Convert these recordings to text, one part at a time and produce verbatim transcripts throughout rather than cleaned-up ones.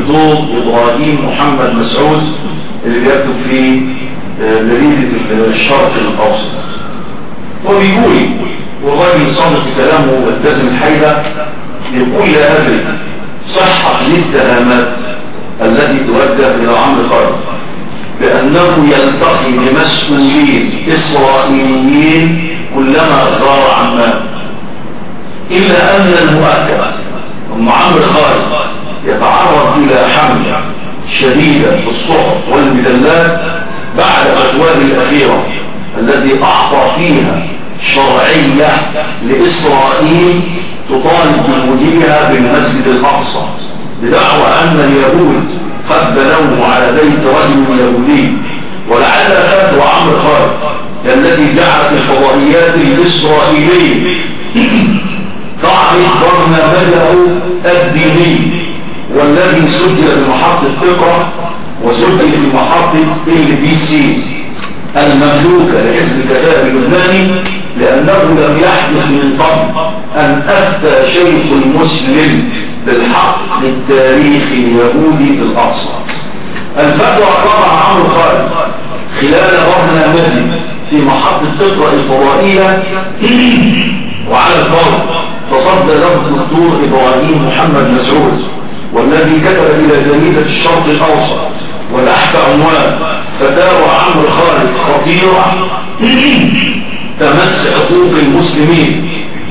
الدكتور إبراهيم محمد مسعود اللي بيكتب في جريدة الشرق الأوسط. وبيقول والراجل صادق في كلامه والتزم الحيلة، يقول لا أدري صحة الاتهامات التي توجه إلى عمرو خالد بأنه يلتقي بمسؤولين إسرائيليين كلما زار عمان، إلا أن المؤكد أن عمرو خالد يتعرض إلى حملة شديدة في الصحف والمجلات بعد فتواه الأخيرة التي أعطى فيها شرعية لإسرائيل تطالب بوجودها بالمسجد الأقصى بدعوى أن اليهود قد بنوه على بيت رجل يهودي، ولعل فتوى عمرو خالد التي جعلت الفضائيات الإسرائيلية تعرض برنامجه الديني والذي سجل في محطة اقرأ وسجل في محطة ال بي سي المملوكة لحزب الكتاب اللبناني، لأنه لم يحدث من قبل أن أفتى شيخ مسلم بالحق للتاريخ اليهودي في الأقصى. الفتوى قطع عمرو خالد خلال برنامجه في محطة اقرأ الفضائية، وعلى الفور تصدى له الدكتور إبراهيم محمد مسعود والذي كتب إلى جريدة الشرق الأوسط وتحت عنوان فتاوى عمرو خالد خطيرة تمس حقوق المسلمين.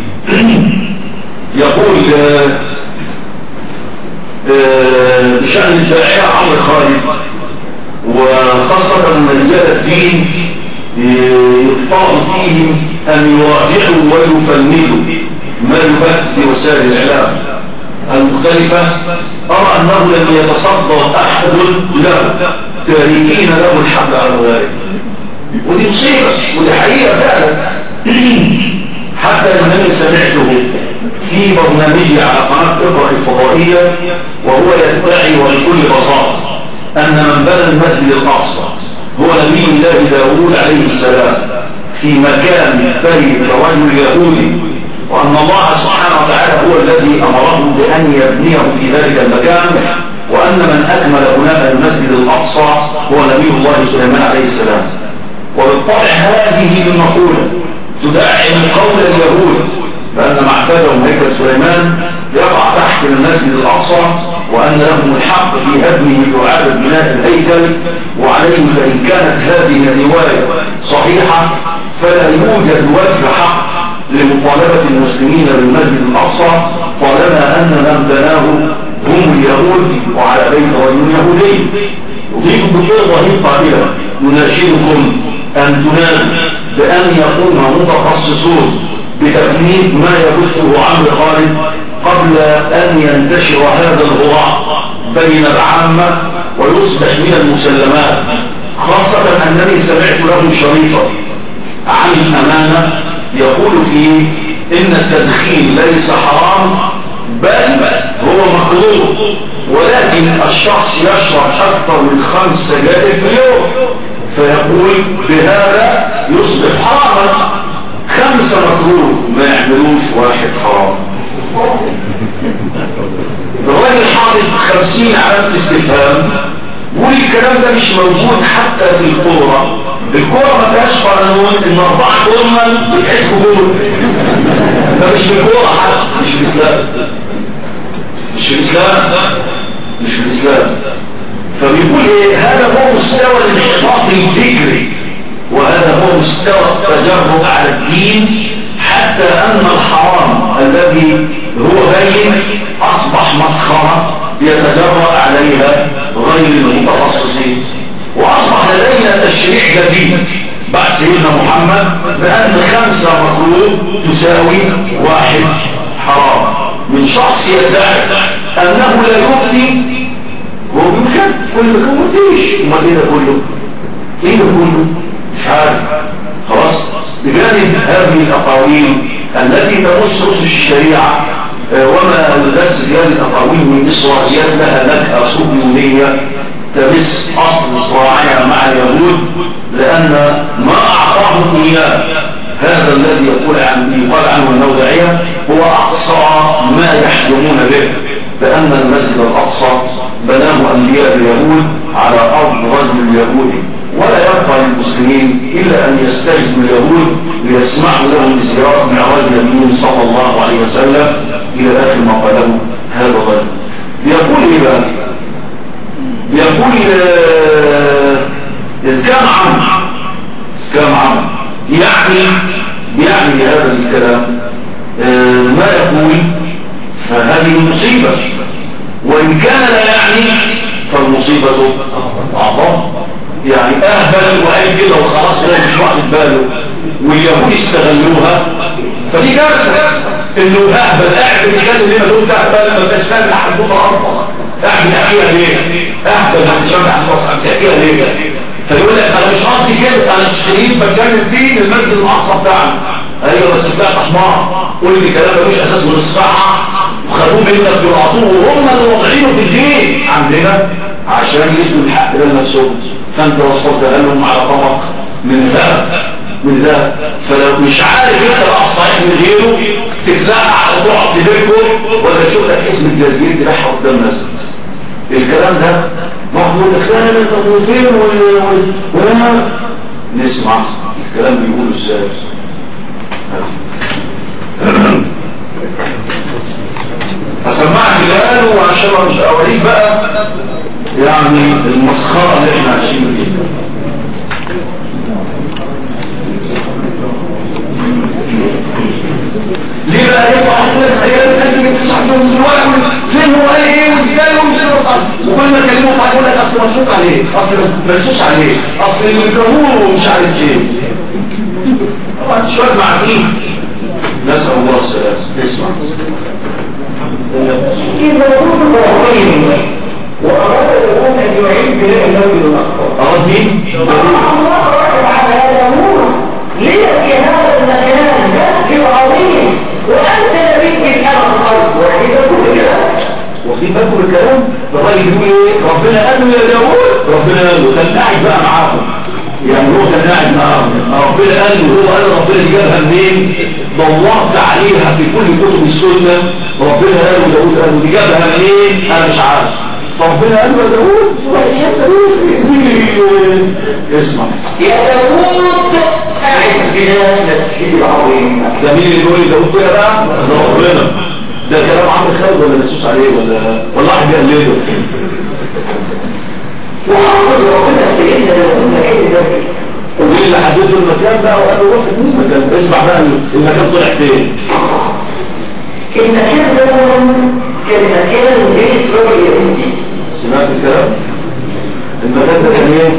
يقول بشأن الداعية عمرو خالد وخاصة رجال الدين يفترض فيهم أن يراجعوا ويفندوا ما يبث في وسائل الإعلام المختلفة. أرى أنه لم يتصدر أحد له تاركين له الحق على الغالب، ودي مصيبة ودي حقيقة فعلا. حتى أنني سمعته في برنامجي على قناة اقرأ الفضائية وهو يدعي وبكل بساطة أن من بنى المسجد الأقصى هو نبي الله داوود عليه السلام في مكان بيت رجل يهودي، وأن الله سبحانه وتعالى هو الذي أمره بأن يبنيه في ذلك المكان، وأن من أكمل هناك المسجد الأقصى هو نبي الله سليمان عليه السلام. وبالطبع هذه المقولة تدعم قول اليهود بأن معبدهم هيكل سليمان يقع تحت المسجد الأقصى، وأن لهم الحق في هدمه وإعادة بناء الهيكل. وعليه فإن كانت هذه الرواية صحيحة فلا يوجد وجه حق لمطالبة المسلمين بالمسجد الأقصى طالما أن من بناه هم اليهود وعلى بيت رجل يهودي. يضيف الدكتور إبراهيم قائلا: نناشدكم أن تنادوا بأن يكون متخصصون بتفنيد ما يبثه عمرو خالد قبل أن ينتشر هذا الغراء بين العامة ويصبح من المسلمات، خاصة أنني سمعت له شريطا عن الأمانة يقول فيه إن التدخين ليس حرام بل هو مكروه، ولكن الشخص يشرب أكثر من خمس سجائر في اليوم، فيقول بهذا يصبح حراما. خمسة مكروه ما يعملوش واحد حرام. الراجل حاطط خمسين علامة استفهام، بيقول الكلام ده مش موجود حتى في الكورة. الكورة ما فيهاش قانون ان اربعة كورنر بتحسبوا جول، ده مش في الكورة حتى، مش في الاسلام، مش في الاسلام، مش في الاسلام. فبيقول ايه؟ هذا هو مستوى الانحطاط الفكري، وهذا هو مستوى التجرؤ على الدين، حتى ان الحرام الذي هو بين اصبح مسخرة يتجرأ عليها غير المتخصصين. واصبح لدينا تشريع جديد بعد سيدنا محمد بان خمسة مكروه تساوي واحد حرام. من شخص يدعي انه لا يفتي هو بمكان كل ما كان مفتيش، امال ايه ده كله؟ ايه ده كله؟ مش عارف. خلاص. بجانب هذه الاقاويل التي تمس اسس الشريعه وما الغس في هذه الاقاويل من اسرائيليات لها نكهه صهيونيه تمس اصل الصراعيه مع اليهود، لان ما اعطاهم اياه هذا الذي يقول عن يقال عنه النودعيه هو اقصى ما يحلمون به، بان المسجد الاقصى بناه الأنبياء اليهود على أرض رجل يهودي، ولا يبقى للمسلمين إلا أن يستجزوا اليهود ليسمعوا لهم بزيارة معراج النبي صلى الله عليه وسلم إلى آخر ما قاله هذا الرجل. بيقول إيه بقى؟ بيقول إذ كان عم كان عم يعني يعني هذا الكلام ما يقول فهذه مصيبة، وإن كان لا يعني فالمصيبة أعظم. يعني أهبل وقال كده وخلاص هو مش واخد باله واليهود استغلوها، فدي كارثة. إنه أهبل قاعد بيتكلم ليه ما تقول أهبل ما انتش فاهم لحد بكرة أربعة قاعد بتحكيها ليه؟ أهبل ما تسمع عن مصر بتحكيها ليه؟ فيقول لك أنا مش قصدي كده، أنا شريط بتكلم فيه للمسجد الأقصى بتاعنا. أيوة بس طلعت حمار، قول لي كلام ملوش أساس من الصحة وخدوه منك بيعطوه وهم اللي واضعينه في الدين عندنا عشان يدوا الحق ده لنفسهم، فانت وصلتها لهم على طبق من ذهب من ذهب. فلو مش عارف انت بقى الصحيح من غيره تتلاقى على بعض في بينكم ولا تشوف لك اسم الجزيرة تلاحها قدام المسجد. الكلام ده محمود لك لا لا طب فين ولا نسمع الكلام بيقوله ازاي. هسمعك الآن وعشان أوريك بقى يعني المسخرة اللي احنا عايشين فيها. ليه بقى يطلع كل السيارات الألف في صحفهم في الورق فين هو قال ايه وازاي وازاي وكل ما كلمه في حاجة يقول لك اصل مطلوق عليه اصل منسوس عليه اصل اللي بيكرهوه ومش عارف ايه. طبعا شوية معدين. نسأل الله السلام. اسمع إذا كنت رحيم وأراد الأمم أن يعيد بناء النبي الأكبر أراد مين؟ الله رحم على داوود ليه في هذا المكان مسجد عظيم وأنت نبيك كان الأرض وحيد كل كلام واخدين بالكم الكلام؟ الراجل يقول إيه؟ ربنا قال له يا داوود ربنا قال له كان قاعد بقى معاهم يعني هو كان قاعد معاهم ربنا قال له هو قال ربنا دي جابها منين؟ دورت عليها في كل كتب السنة ربنا قال له داوود قال له دي جابها منين؟ أنا مش عارف. فربنا قال له يا داوود اسمع يا داوود قاعد بنا مسجد العظيم. ده مين اللي بيقول داوود كده بقى؟ ده ربنا. ده كلام عمرو خالد ولا مسوس عليه ولا ولا واحد بيقلده؟ وعمرو ربنا سيدنا داوود مكان المسجد ومين اللي حدد له المكان بقى وقال له روح المكان. اسمع بقى المكان طلع فين؟ المكان ده كان مكان بيت رجل يهودي. سمعت الكلام؟ المكان ده كان ايه؟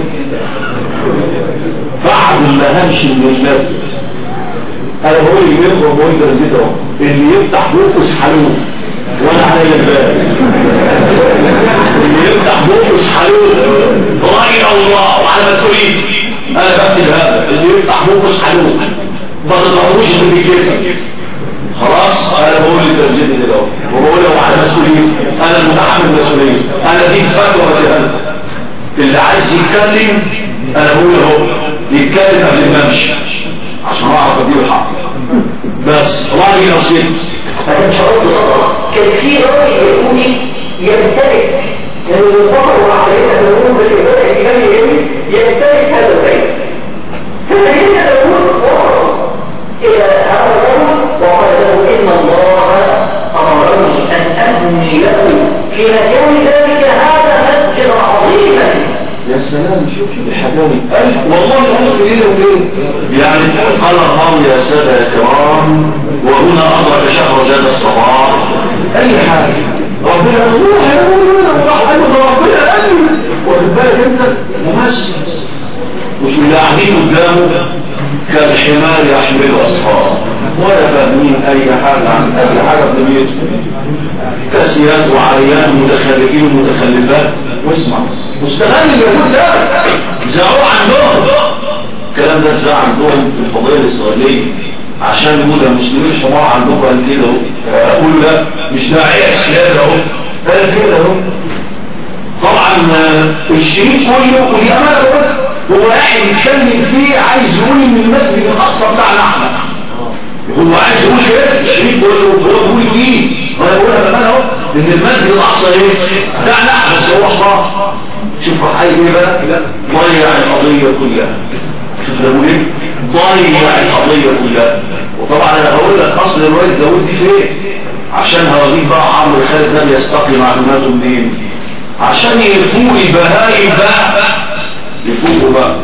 بعد ما همشي من المسجد انا بقول اللي بيخرج بقول ده نسيت اهو اللي يفتح بوقه اسحلوه وانا عليا الباب. اللي يفتح بوقه اسحلوه راي الله وعلى مسؤوليتي انا بكتب هذا. اللي يفتح بوقه اسحلوه ما تضربوش اللي بيكسب خلاص. انا بقول للترجمه دي اهو وبقول له على مسؤوليتي انا المتحمل مسؤوليتي انا دي فتوى بديها. اللي عايز يتكلم انا بقول اهو يتكلم قبل ما امشي عشان اعرف اديله الحق بس راجل نصيب. انا مش هقول كان في راجل يهودي يمتلك يعني البقر وعلينا داوود بالإبادة كان يمتلك هذا البيت. فسيدنا داوود وصل إلى هذا الرجل وقال له إن الله أمرني أن أبني له في مكان ذلك هذا مسجد عظيما. يا سلام شوف شوف الحكاوي ألف والله ألف ليلة وليلة يعني قال الله يا سادة يا كرام وهنا أدرك شهر جاد الصباح أي حاجة ربنا يقول راح قال له ربنا قال لي واخد بالك أنت ممثل مش اللي قاعدين قدامه كالحمار يحمل أصحابه ولا فاهمين أي حاجة عن أي حاجة بنيته كاسيات وعريات متخلفين ومتخلفات. واسمع مستغل اليهود ده زعوا عندهم الكلام ده زع عندهم في القضية الإسرائيلية عشان يقول المسلمين الحمار عندهم قال كده اهو اقول لا مش داعية اسلام اهو قال كده اهو. طبعا الشريك كله ودي امانه هو قاعد يتكلم فيه عايز يقول ان المسجد الاقصى بتاعنا احنا هو عايز يقول كده الشريك كله هو بيقول فيه وانا بقولها بامانه اهو ان المسجد الاقصى ايه بتاعنا بس هو الله. شوف حي ايه بقى؟ ضيع القضيه كلها. شوف ده ايه؟ ضيع القضيه كلها. وطبعا انا هقول لك اصل روايه داوود دي فين عشان هوريك بقى عمرو خالد ده بيستقي معلوماته منين، عشان يفوق البهائم بقى، يفوقوا بقى.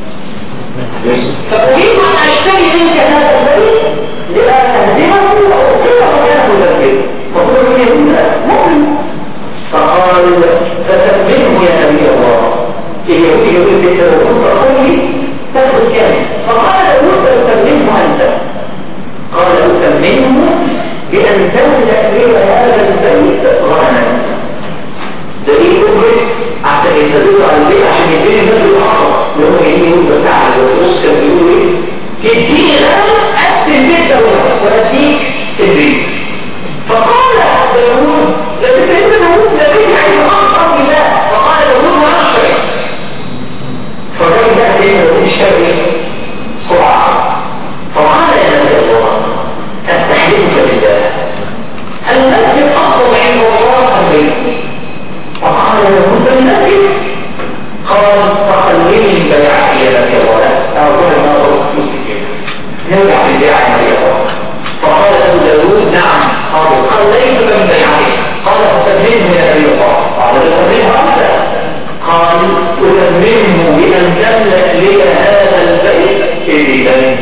فأريد أن أشتري منك هذا البيت لأهدمه وأصيبه كان مذكر فقلت له مؤمن. فقال فتأمنه يا نبي الله إذا يقول لك لو كنت أصلي تأخذ كامل. فقال له أتمنه أنت. قال أتمنه بأن تملأ لي هذا البيت غنما. دليل أمرك عشان يتدل على البيت عشان يبين النبي الآخر اللي هو يجي يقول بتاع الوصول كان بيقول ايه؟ تديني غنم قد البيت دوت وأديك البيت. فقال داوود لكن انت داوود نبي عايز أخطأ بالله. فقال داوود ما أشتري. فالراجل ده قال له اشتري سرعة. فقال يا نبي الله أستحلفك بالله المسجد أفضل عند الله البيت. فقال له فلنسجد. قال فخليني البيعة يا نبي الله أقول ما ضرب فلوسك نرجع بالبيعة يا نبي الله. فقال له داوود نعم. قال خليت من بيعتي. قال فتمنه يا نبي الله. قال فتمنه أبدا. قال أتمنه بأن تملأ لي هذا البيت إلي.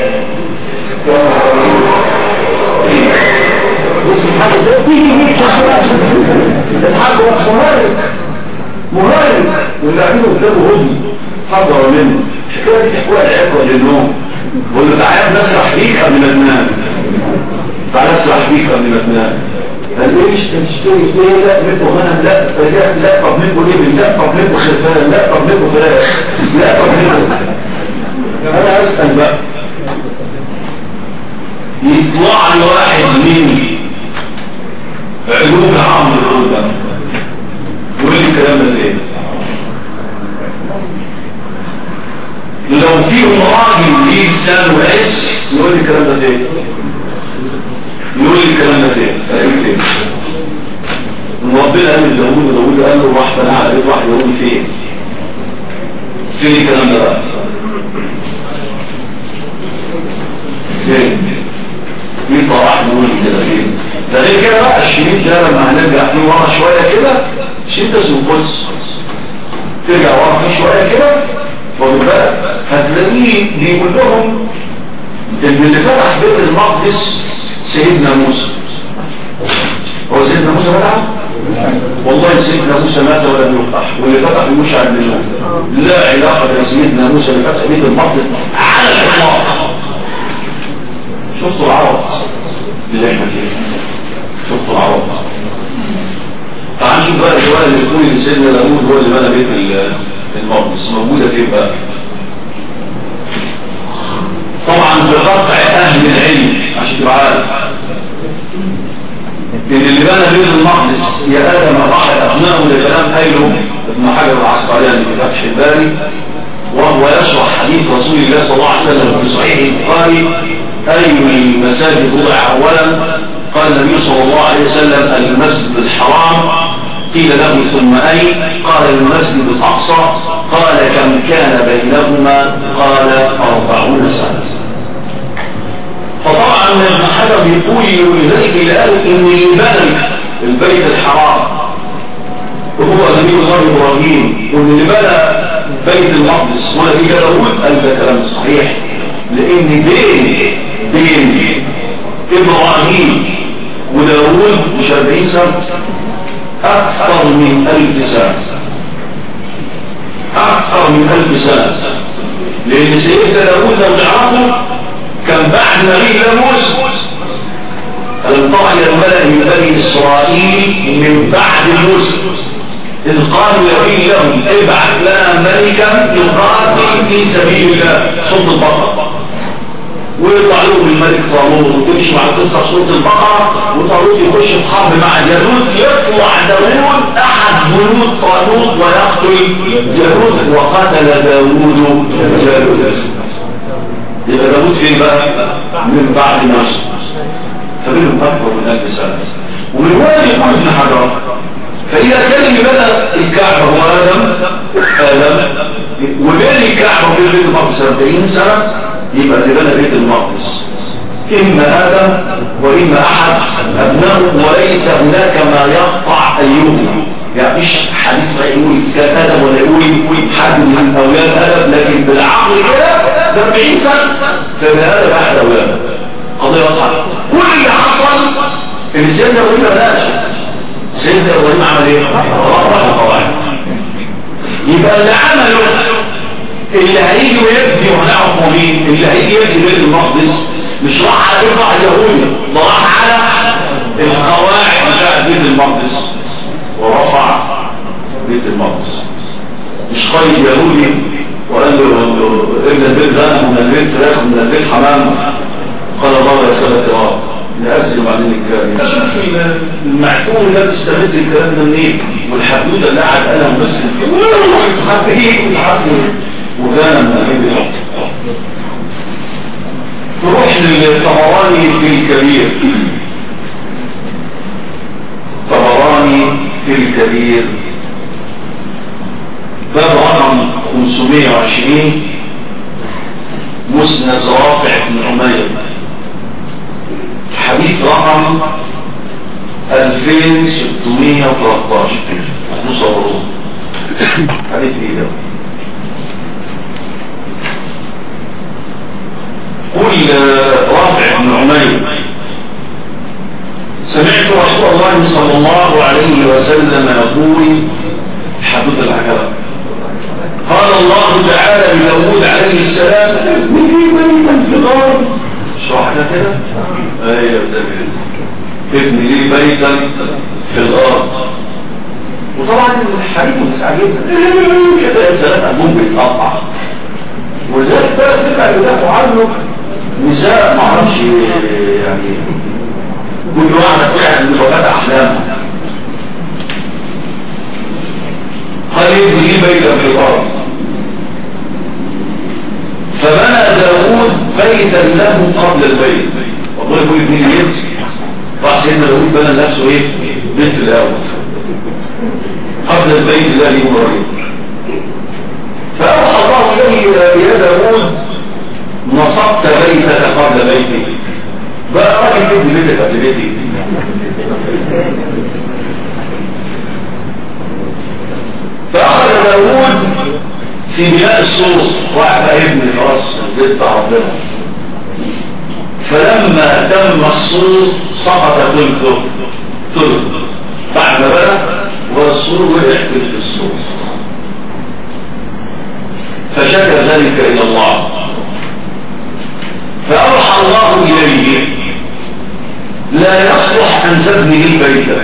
بص الحاجة ازاي تيجي هيك الحاجة مهارك مهارك واللي عمله قدامه هدي حضر منه. الحكاية دي تحكوها العقوة للنوم. بقول له تعالى نسرح بيك قبل ما تنام. تعالى نسرح بيك قبل ما تنام. قال ليش تشتري ايه؟ لا منكم غنم، لا رجعت، لا طب منكم لبن، لا طب منكم خرفان، لا طب منكم فراخ، لا طب منكم. انا اسال بقى يطلع لي واحد من علوم عام العلوم يقول لي الكلام ده فين؟ لو فيهم راجل ليه لسان وعس يقول لي الكلام ده فين؟ يقول لي الكلام ده فين؟ فاهم فين؟ ربنا قال لداوود وداوود قال له راح بنى على بيت واحد يقول لي فين؟ فين الكلام ده بقى؟ فين؟ مين طلع يقول لي كده فين؟ ده غير كده بقى الشريط ده لما هنرجع فيه ورا شويه كده الشريط ده اسمه قدس. ترجع ورا فيه شويه كده واخد بالك هتلاقيه بيقول لهم ان اللي فتح بيت المقدس سيدنا موسى. هو سيدنا موسى فتح؟ والله سيدنا موسى مات ولم يفتح، واللي فتح يوشع بن نون. لا علاقه بين سيدنا موسى اللي فتح بيت المقدس على الاطلاق. شفتوا العرب اللي احنا فيه؟ شفتوا العرب؟ تعال نشوف بقى الروايه اللي بتقول ان سيدنا داوود هو اللي بنى بيت المقدس موجوده فين بقى؟ طبعا بقطع اهل العلم عشان تبقى عارف ان اللي بنى بيت المقدس يا ادم راحت ابنائه لكلام قايله ابن حجر العسقلاني في فتح الباري، وهو يشرح حديث رسول الله صلى الله عليه وسلم في صحيح البخاري اي المساجد وضع اولا؟ قال النبي صلى الله عليه وسلم المسجد الحرام. قيل له ثم اي؟ قال المسجد الاقصى. قال كم كان بينهما؟ قال أربعون سنة. فطبعا ابن حجر بيقول لذلك اللي قال ان اللي بنى البيت الحرام وهو نبي الله ابراهيم، وان اللي بنى بيت المقدس ونبي داوود قال ده كلام صحيح، لان بين بين ابراهيم وداوود مش أربعين سنة، اكثر من ألف سنة، اكثر من ألف سنة. لان سيدنا داوود لو تعرفوا كان بعد نبي موسى ألم تر إلى الملأ من بني إسرائيل من بعد موسى إذ قالوا لنبي لهم ابعث لنا ملكا يقاتل في سبيل الله. سورة البقرة. ويطلع لهم الملك طالوت وتمشي مع القصة في سورة البقرة، وطالوت يخش في حرب مع جالوت، يطلع داوود أحد جنود طالوت ويقتل جالوت، وقتل داوود جالوت. يبقى داوود فين بقى؟ من بعد موسى، فبينهم أكثر من ألف سنة. ومن وين يقول ابن حجر؟ فإذا كان اللي بدأ الكعبة بيت المقدس أربعين سنة يبقى اللي بنى بيت المقدس إما آدم وإما أحد أبنائه، وليس هناك ما يقطع أيهما. يعني مش حديث ما يقول إذا كان آدم ولا يقول حد من أولاد آدم، لكن بالعقل كده ده أربعين سنة فبنى آدم أحد أولاده. قضية واضحة. كل اللي حصل إن سيدنا إبراهيم ما بلاش. سيدنا إبراهيم عمل إيه؟ رفع القواعد. يبقى اللي عمله اللي هيجي ويبني، وهنعرف مين اللي هيجي يبني بيت المقدس، مش راح على بيت اليهودي، ده راح على القواعد بتاعت بيت المقدس ورفع بيت المقدس. مش قيد يهودي وقال له ابن البيت ده من البيت فراخ من البيت حمام، قال الله يا سيدة الكرام نأسل بعدين الكلام. شوف المعقول ده بيستمد الكلام ده منين؟ والحدوده اللي قاعد انا مسلم فيه وكان من الحق. نروح للطبراني في الكبير. طبراني في الكبير باب رقم خمسمائة وعشرين، مسند رافع بن عمير، حديث رقم ألفين وستمائة وثلاثة عشر. مصورون حديث ايه ده؟ قل رافع بن عمير سمعت رسول الله صلى الله عليه وسلم يقول حدود العجبة، قال الله تعالى لداود عليه السلام ابني بيتا في الارض. شرحنا كده؟ ايوه ده ابني لي بيتا في الارض. وطبعا الحديث متسع جدا كده يا سلام، ابوه بيتقطع ولذلك ثلاث ارباع اللي دافعوا عنه نساء ما اعرفش يعني كل واحده وقعت من وفاه احلامها. قال ابني لي بيتا في الارض، فبنى داود بيتا له قبل البيت. والله يقول ابني لي بيت، راح سيدنا داود بنى لنفسه ايه؟ بيت الاول قبل البيت الذي يريد. فأوحى الله إليه يا داود نصبت بيتك قبل بيتي. بقى راجل تبني بيتك قبل بيتي. فأخذ داود في بناء السور، واحد ابن خلاص زدت ربنا. فلما تم السور سقط ثلثه ثلث بعد ما بنى والسور وقع في السور، فشكى ذلك إلى الله، فأوحى الله إليه لا يصلح أن تبني لي بيتا.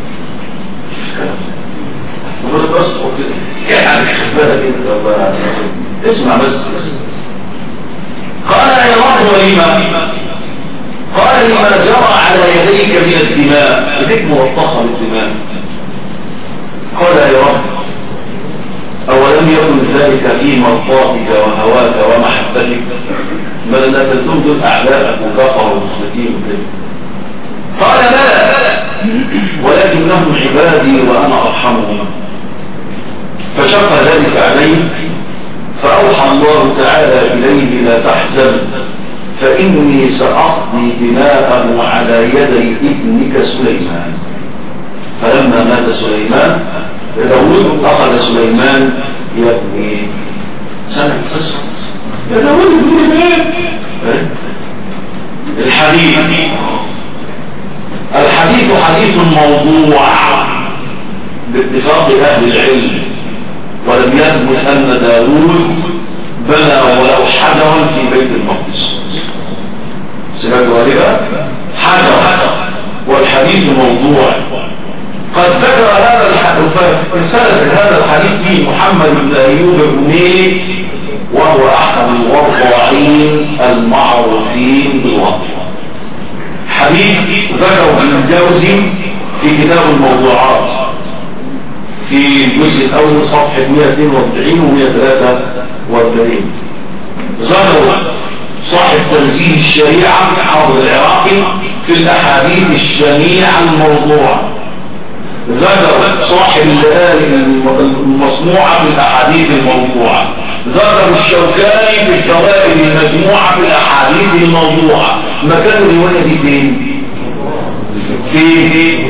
اسمع بس. قال يا رب ولما؟ قال لما جرى على يديك من الدماء، يديك ملطخة بالدماء. قال يا رب أولم يكن ذلك في مرضاتك وهواك ومحبتك؟ بل قتلتم دول أعداءك وكفروا المشركين وكده. قال بلى ولكنهم عبادي وأنا أرحمهم. فشق ذلك عليه، فأوحى الله تعالى إليه لا تحزن فإني سأقضي دماءه على يدي ابنك سليمان. فلما مات سليمان داود أخذ سليمان يبني. سمع قصة يا داود ابن مات. الحديث الحديث حديث موضوع باتفاق أهل العلم، ولم يثبت أن داود بنى ولو حجرا في بيت المقدس. سمعت غالبا حجر والحديث موضوع. قد ذكر هذا الحديث رسالة هذا الحديث فيه محمد بن أيوب الرميلي، وهو أحد الوضاعين المعروفين بالوضع. حديث ذكره ابن الجوزي في كتاب الموضوعات في الجزء الأول صفحة مئة واثنين وأربعين و مئة وثلاثة وأربعين. ذكر صاحب تنزيل الشريعة حافظ العراقي في الأحاديث الشنيعة الموضوعة. ذكر صاحب اللآل المصنوعة في الأحاديث الموضوعة. ذكر الشوكاني في الفوائد المجموعة في الأحاديث الموضوعة. مكان الرواية دي فين؟ في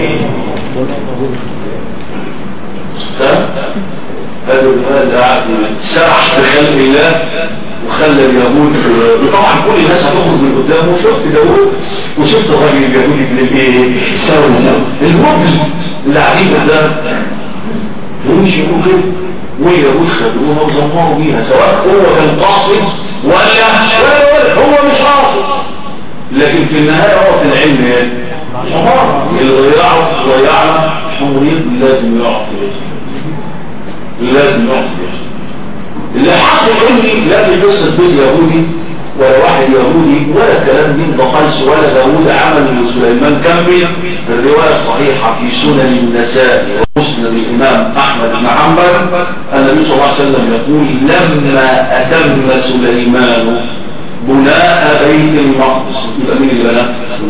ها؟ هذا الرواية قاعد سرح بخلق الله وخلى اليهود. طبعا كل الناس هتخرج من قدامه. وشفت داود وشفت الراجل اليهودي في الايه ساوي ساوي المبل اللي قاعدين قدام يمشي يقول كده، واليهود خدوها وزمروا بيها، سواء هو كان قاصد ولا ولا هو مش قاصد، لكن في النهايه هو في العلم يعني حمار. اللي ضيعه ضيعنا حمرين لازم يقع في بيته، لازم يقع في بيته. اللي حاصل اني لا في قصه بيت يهودي ولا واحد يهودي ولا كلام دين بقيس ولا داوود عمل لسليمان كمل. الروايه الصحيحه في سنن النسائي ومسند الامام احمد بن حنبل النبي صلى الله عليه وسلم يقول لما اتم سليمان بناء بيت المقدس، يبقى مين اللي بناه؟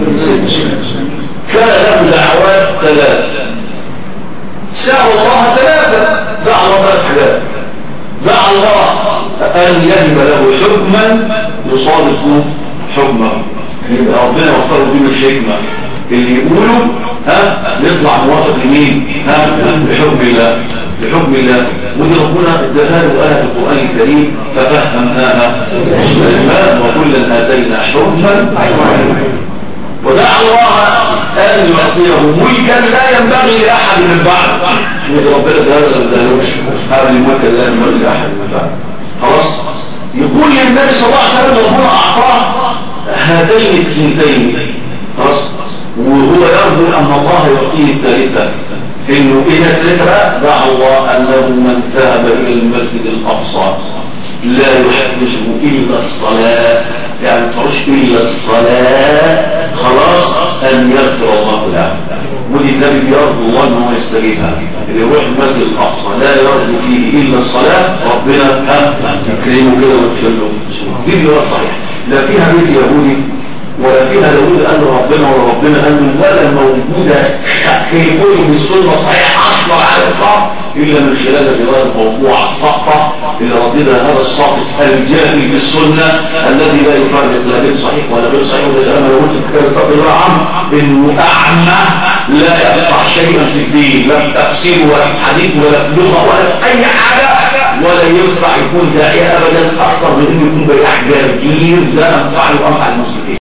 كان له دعوات ثلاث سأل الله ثلاثه، دعا الله ثلاث حاجات. دعا الله أن يهب له حكما يصادف حكمه، يبقى ربنا وفر له الحكمة اللي يقولوا ها يطلع موافق لمين؟ ها بحكم الله، بحكم الله. ودي ربنا اداها له آية في القرآن الكريم ففهمناها سليمان وكلا آتينا حكما وعلما. ودعا الله أن يعطيه ملكا لا ينبغي لأحد من بعد. ودي ربنا اداها له هذا الملك لا ينبغي لأحد من بعد. خلاص يقول للنبي صلى الله عليه وسلم ربنا أعطاه هاتين الثنتين. خلاص وهو يرجو أن الله يعطيه الثالثة، إنه إذا الثالثة بقى دعا الله أنه من ذهب إلى المسجد الأقصى لا يحفظه إلا الصلاة، يعني ما تفعلش إلا الصلاة، خلاص أن يغفر الله له. ودي النبي بيرجو الله أنه يستجيبها. اللي يروح المسجد الأقصى لا يرجو فيه إلا الصلاة ربنا يكرمه كده ويغفر له. دي اللي هو الصحيح، لا فيها بيت يهودي ولا فيها داوود قال له ربنا ولا ربنا قال له، ولا موجودة في كتب السنة صحيح أصلا على الإطلاق إلا من خلال الرواية الموضوعة الساقطة اللي رددها هذا الساقط الجاهل بالسنة الذي لا يفرق لا بين صحيح ولا غير صحيح. وده أنا قلت في كتاب التقرير العام إنه أعمى لا يفقه شيئا في الدين، لا في تفسير ولا في حديث ولا في لغة ولا في أي حاجة، ولا ينفع يكون داعية أبدا أكثر من إنه يكون بياع جرجير. لا أنفع له وأنفع المسلمين.